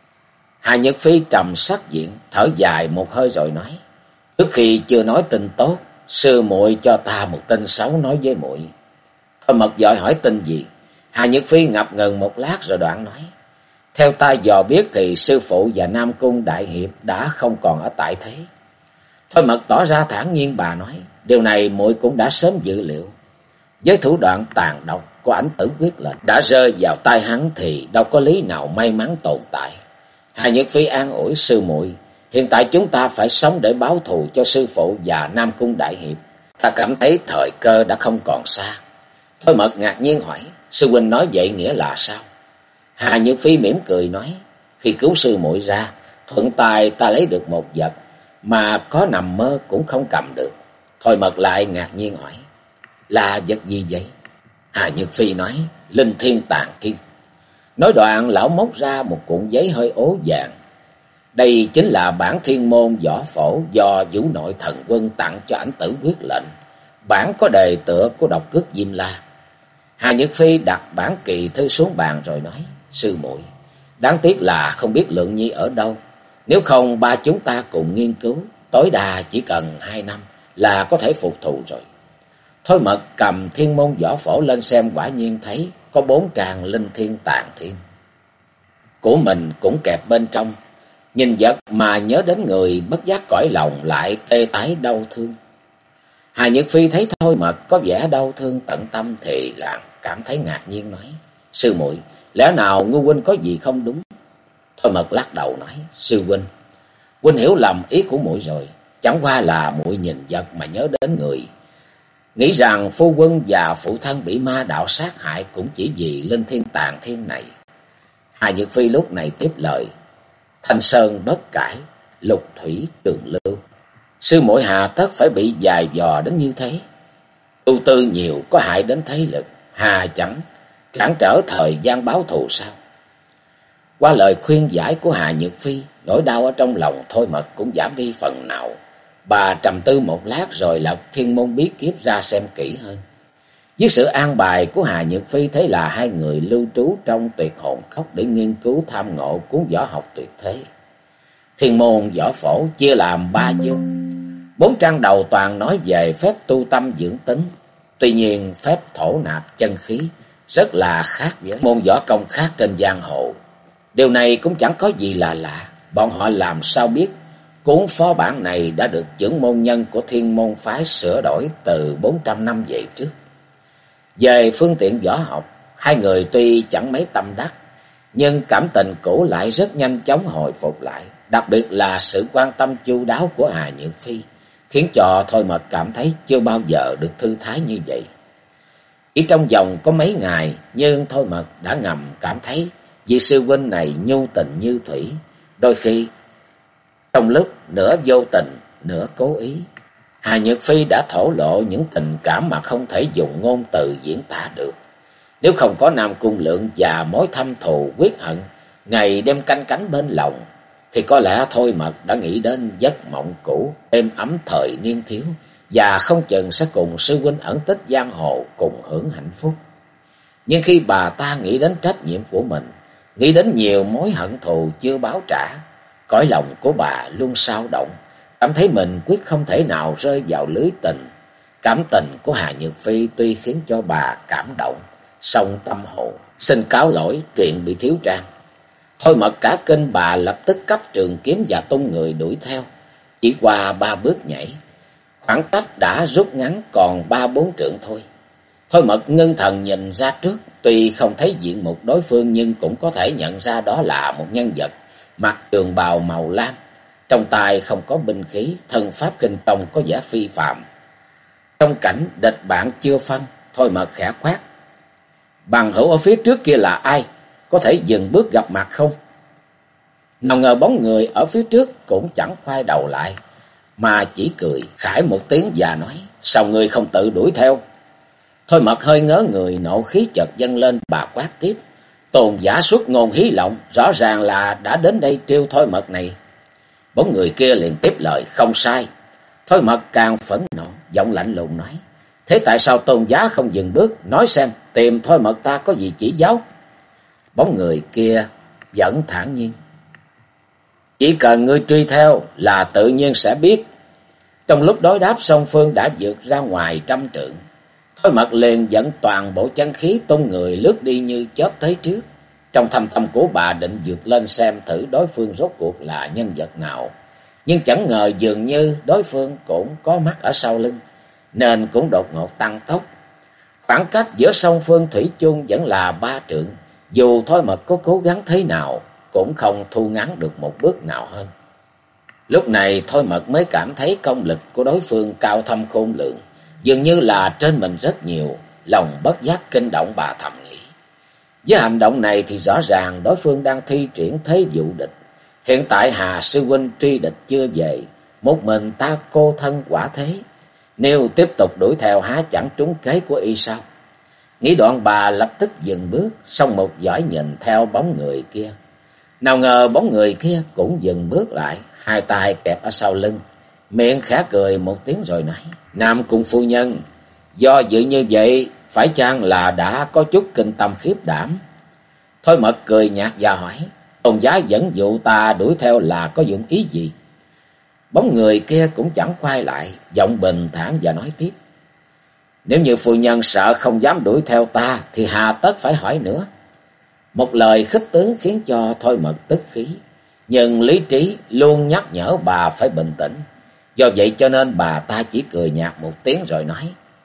Hà Nhược Phi trầm sắc diện, thở dài một hơi rồi nói, trước khi chưa nói tin tốt, sư muội cho ta một tin xấu nói với muội. Thôi Mật vội hỏi tin gì? Hà Nhược Phi ngập ngừng một lát rồi đoạn nói, theo ta dò biết thì sư phụ và Nam Cung Đại Hiệp đã không còn ở tại thế. Thôi Mật tỏ ra thản nhiên, bà nói, điều này muội cũng đã sớm dự liệu. Với thủ đoạn tàn độc của Ảnh Tử Quyết Lệnh đã rơi vào tay hắn thì đâu có lý nào may mắn tồn tại. Hà Nhược Phi an ủi, sư muội, hiện tại chúng ta phải sống để báo thù cho sư phụ và Nam Cung Đại Hiệp. Ta cảm thấy thời cơ đã không còn xa. Thôi Mật ngạc nhiên hỏi, sư huynh nói vậy nghĩa là sao? Hà Nhược Phi mỉm cười nói, khi cứu sư muội ra, thuận tay ta lấy được một vật mà có nằm mơ cũng không cầm được. Thôi Mật lại ngạc nhiên hỏi, là vật gì vậy? Hà Nhược Phi nói, Linh Thiên Tàn Thiên. Nói đoạn lão móc ra một cuộn giấy hơi ố vàng. Đây chính là bản thiên môn võ phổ do Vũ Nội Thần Quân tặng cho Ảnh Tử Quyết Lệnh. Bản có đề tựa của độc cước Diêm La. Hà Nhược Phi đặt bản kỳ thư xuống bàn rồi nói, sư muội, đáng tiếc là không biết Lượng Nhi ở đâu. Nếu không ba chúng ta cùng nghiên cứu, tối đa chỉ cần 2 năm là có thể phục thù rồi. Thôi Mật cầm thiên môn võ phổ lên xem, quả nhiên thấy có 4 tràng Linh Thiên Tàn Thiên của mình cũng kẹp bên trong. Nhìn vật mà nhớ đến người, bất giác cõi lòng lại tê tái đau thương. Hà Nhược Phi thấy Thôi Mật có vẻ đau thương tận tâm thì là cảm thấy ngạc nhiên nói, sư muội, lẽ nào Ngô huynh có gì không đúng? Thôi Mật lắc đầu nói, sư huynh hiểu lầm ý của muội rồi, chẳng qua là muội nhìn vật mà nhớ đến người, nghĩ rằng phu quân và phụ thân bị ma đạo sát hại cũng chỉ vì Linh Thiên Tàn Thiên này. Hà Nhược Phi lúc này tiếp lời, Thanh Sơn bất cải, lục thủy trường lưu, sư muội hà tất phải bị dài dò đến như thế. Ưu tư nhiều có hại đến thế lực, hà chẳng cản trở thời gian báo thù sao? Qua lời khuyên giải của Hà Nhược Phi, nỗi đau ở trong lòng Thôi Mật cũng giảm đi phần nào. Bà trầm tư một lát rồi lật thiên môn bí kiếp ra xem kỹ hơn. Với sự an bài của Hà Nhược Phi, thế là 2 người lưu trú trong Tuyệt Hồn Cốc để nghiên cứu tham ngộ cuốn võ học tuyệt thế. Thiên môn võ phổ chia làm 3 chương. 4 trang đầu toàn nói về phép tu tâm dưỡng tính. Tuy nhiên phép thổ nạp chân khí rất là khác với môn võ công khác trên giang hồ. Điều này cũng chẳng có gì là lạ. Bọn họ làm sao biết cuốn phó bản này đã được trưởng môn nhân của Thiên Môn phái sửa đổi từ 400 năm về trước. Về phương tiện võ học, 2 người tuy chẳng mấy tâm đắc, nhưng cảm tình cũ lại rất nhanh chóng hồi phục lại. Đặc biệt là sự quan tâm chu đáo của Hà Nhược Phi, khiến cho Thôi Mật cảm thấy chưa bao giờ được thư thái như vậy. Chỉ trong vòng có mấy ngày, nhưng Thôi Mật đã ngầm cảm thấy vị sư huynh này nhu tình như thủy, đôi khi trong lúc nửa vô tình, nửa cố ý. Hà Nhược Phi đã thổ lộ những tình cảm mà không thể dùng ngôn từ diễn tả được. Nếu không có Nam Cung Lượng và mối thâm thù quyết hận ngày đêm canh cánh bên lòng, thì có lẽ Thôi Mật đã nghĩ đến giấc mộng cũ, êm ấm thời niên thiếu, và không chừng sẽ cùng sư huynh ẩn tích giang hồ cùng hưởng hạnh phúc. Nhưng khi bà ta nghĩ đến trách nhiệm của mình, nghĩ đến nhiều mối hận thù chưa báo trả, cõi lòng của bà luôn xao động, cảm thấy mình quyết không thể nào rơi vào lưới tình. Cảm tình của Hà Nhược Phi tuy khiến cho bà cảm động, song tâm hồn xin cáo lỗi, chuyện bị thiếu trang. Thôi Mật cả kinh, bà lập tức cấp trường kiếm và tung người đuổi theo. Chỉ qua 3 bước nhảy, khoảng cách đã rút ngắn còn 3-4 trượng thôi. Thôi Mật ngưng thần nhìn ra trước, tuy không thấy diện mục đối phương nhưng cũng có thể nhận ra đó là một nhân vật mặc trường bào màu lam, trong tay không có binh khí, thân pháp khinh công có vẻ phi phàm. Trong cảnh địch bạn chưa phân, Thôi Mật khẽ quát: "Bằng hữu ở phía trước kia là ai? Có thể dừng bước gặp mặt không?" Nào ngờ bóng người ở phía trước cũng chẳng quay đầu lại, mà chỉ cười khải một tiếng và nói: "Sao ngươi không tự đuổi theo?" Thôi Mật hơi ngớ người, nộ khí chợt dâng lên, bà quát tiếp: "Tôn giả xuất ngôn hí lộng, rõ ràng là đã đến đây trêu Thôi Mật này." Bóng người kia liền tiếp lời: "Không sai." Thôi Mật càng phẫn nộ, giọng lạnh lùng nói: "Thế tại sao tôn giá không dừng bước, nói xem tìm Thôi Mật ta có gì chỉ giáo?" Bóng người kia vẫn thản nhiên: "Chỉ cần ngươi truy theo là tự nhiên sẽ biết." Trong lúc đối đáp, song phương đã vượt ra ngoài 100 trượng. Thôi Mật liền dẫn toàn bộ chân khí tung người lướt đi như chớp tới trước. Trong thâm tâm của bà định vượt lên xem thử đối phương rốt cuộc là nhân vật nào, nhưng chẳng ngờ dường như đối phương cũng có mắt ở sau lưng, nên cũng đột ngột tăng tốc. Khoảng cách giữa song phương thủy chung vẫn là 3 trượng, dù Thôi Mật có cố gắng thế nào cũng không thu ngắn được một bước nào hơn. Lúc này Thôi Mật mới cảm thấy công lực của đối phương cao thâm khôn lường, dường như là trên mình rất nhiều. Lòng bất giác kinh động, bà thầm nghĩ: với hành động này thì rõ ràng đối phương đang thi triển thế dụ địch. Hiện tại Hà sư huynh truy địch chưa về, một mình ta cô thân quả thế, nếu tiếp tục đuổi theo há chẳng trúng kế của y sao? Nghĩ đoạn, bà lập tức dừng bước, song một dõi nhìn theo bóng người kia. Nào ngờ bóng người kia cũng dừng bước lại, hai tay kẹp ở sau lưng, miệng khẽ cười một tiếng rồi nói: "Nam Cung phu nhân, do dự như vậy phải chăng là đã có chút kinh tâm khiếp đảm?" Thôi Mật cười nhạt và hỏi: "Tôn giá dẫn dụ ta đuổi theo là có dụng ý gì?" Bóng người kia cũng chẳng quay lại, giọng bình thản và nói tiếp: "Nếu như phu nhân sợ không dám đuổi theo ta thì hà tất phải hỏi nữa." Một lời khích tướng khiến cho Thôi Mật tức khí, nhưng lý trí luôn nhắc nhở bà phải bình tĩnh. Do vậy cho nên bà ta chỉ cười nhạt một tiếng rồi nói: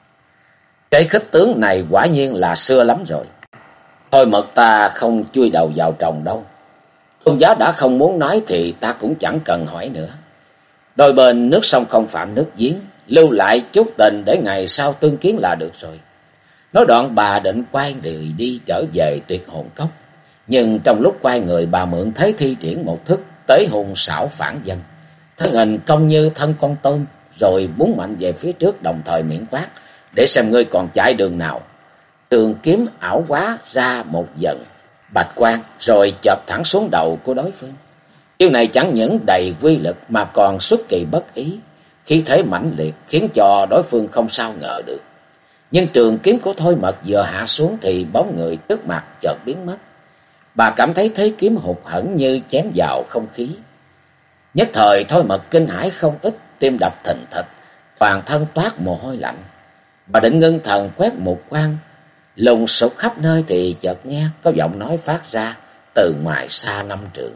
"Cái khích tướng này quả nhiên là xưa lắm rồi. Thôi Mật ta không chui đầu vào tròng đâu. Tôn giá đã không muốn nói thì ta cũng chẳng cần hỏi nữa. Đôi bên nước sông không phạm nước giếng, lưu lại chút tình để ngày sau tương kiến là được rồi." Nói đoạn bà định quay người đi trở về Tuyệt Hồn Cốc, nhưng trong lúc quay người bà mượn thế thi triển một thức tế hùng xảo phản dân, thân hình cong như thân con tôm, rồi búng mạnh về phía trước, đồng thời miệng quát: "Để xem ngươi còn chạy đường nào." Trường kiếm ảo quá ra một dần bạch quang, rồi chộp thẳng xuống đầu của đối phương. Chiêu này chẳng những đầy quy lực mà còn xuất kỳ bất ý, khí thế mãnh liệt khiến cho đối phương không sao ngờ được. Nhưng trường kiếm của Thôi Mật vừa hạ xuống thì bóng người trước mặt chợt biến mất. Bà cảm thấy thế kiếm hụt hẫng như chém vào không khí. Nhất thời Thôi Mật kinh hãi không ít, tim đập thình thịch, toàn thân toát mồ hôi lạnh. Bà định ngưng thần quét một quan lùng sục khắp nơi thì chợt nghe có giọng nói phát ra từ ngoài xa 5 trượng: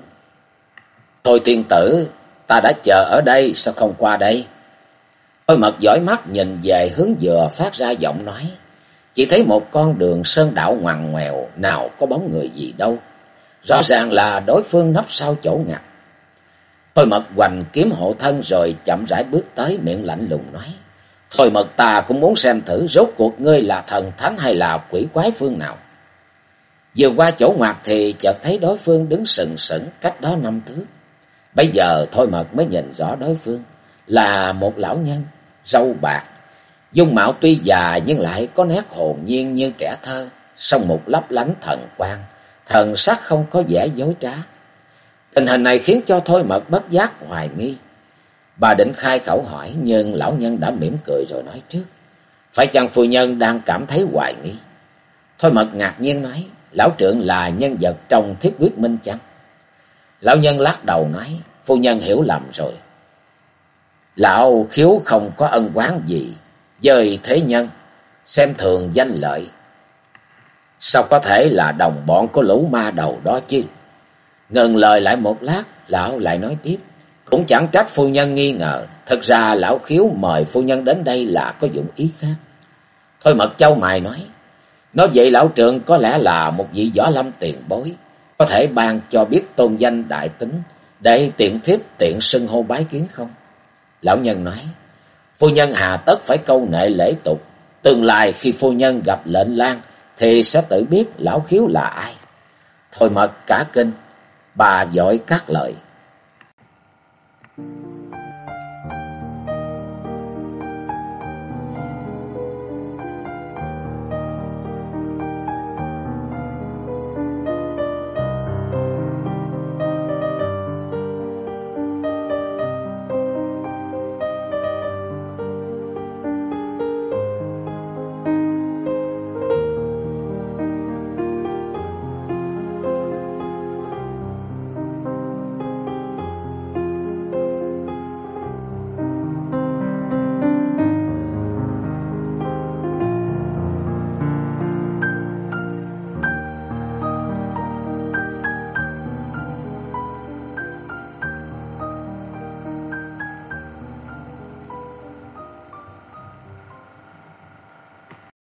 "Thôi tiên tử, ta đã chờ ở đây, sao không qua đây?" Thôi Mật dõi mắt nhìn về hướng vừa phát ra giọng nói, chỉ thấy một con đường sơn đạo ngoằn ngoèo, nào có bóng người gì đâu. Rõ ràng là đối phương nấp sau chỗ ngặt. Thôi Mật hoành kiếm hộ thân rồi chậm rãi bước tới, miệng lạnh lùng nói: Thôi Mật, ta cũng muốn xem thử rốt cuộc ngươi là thần thánh hay là quỷ quái phương nào. Vừa qua chỗ ngoặt thì chợt thấy đối phương đứng sừng sững cách đó 5 thước. Bây giờ Thôi Mật mới nhìn rõ đối phương là một lão nhân, râu bạc, dung mạo tuy già nhưng lại có nét hồn nhiên như trẻ thơ, song một lấp lánh thần quang, thần sắc không có vẻ dối trá. Tình hình này khiến cho Thôi Mật bất giác hoài nghi. Bà định khai khẩu hỏi nhưng lão nhân đã mỉm cười rồi nói trước: phải chăng phu nhân đang cảm thấy hoài nghi? Thôi Mật ngạc nhiên nói: lão trượng là nhân vật trong Thiết Quyết Minh chăng? Lão nhân lắc đầu nói: phu nhân hiểu lầm rồi. Lão khiếu không có ân oán gì với thế nhân, xem thường danh lợi. Sao có thể là đồng bọn của lũ ma đầu đó chứ? Ngừng lời lại một lát, lão lại nói tiếp: cũng chẳng trách phu nhân nghi ngờ. Thật ra lão khiếu mời phu nhân đến đây là có dụng ý khác. Thôi Mật chau mày nói: nói vậy lão trượng có lẽ là một vị võ lâm tiền bối, có thể ban cho biết tôn danh đại tính để tiện thiếp tiện xưng hô bái kiến không? Lão nhân nói: phu nhân hà tất phải câu nệ lễ tục, tương lai khi phu nhân gặp lệnh lang thì sẽ tự biết lão khiếu là ai. Thôi Mật cả kinh, bà vội cắt lời: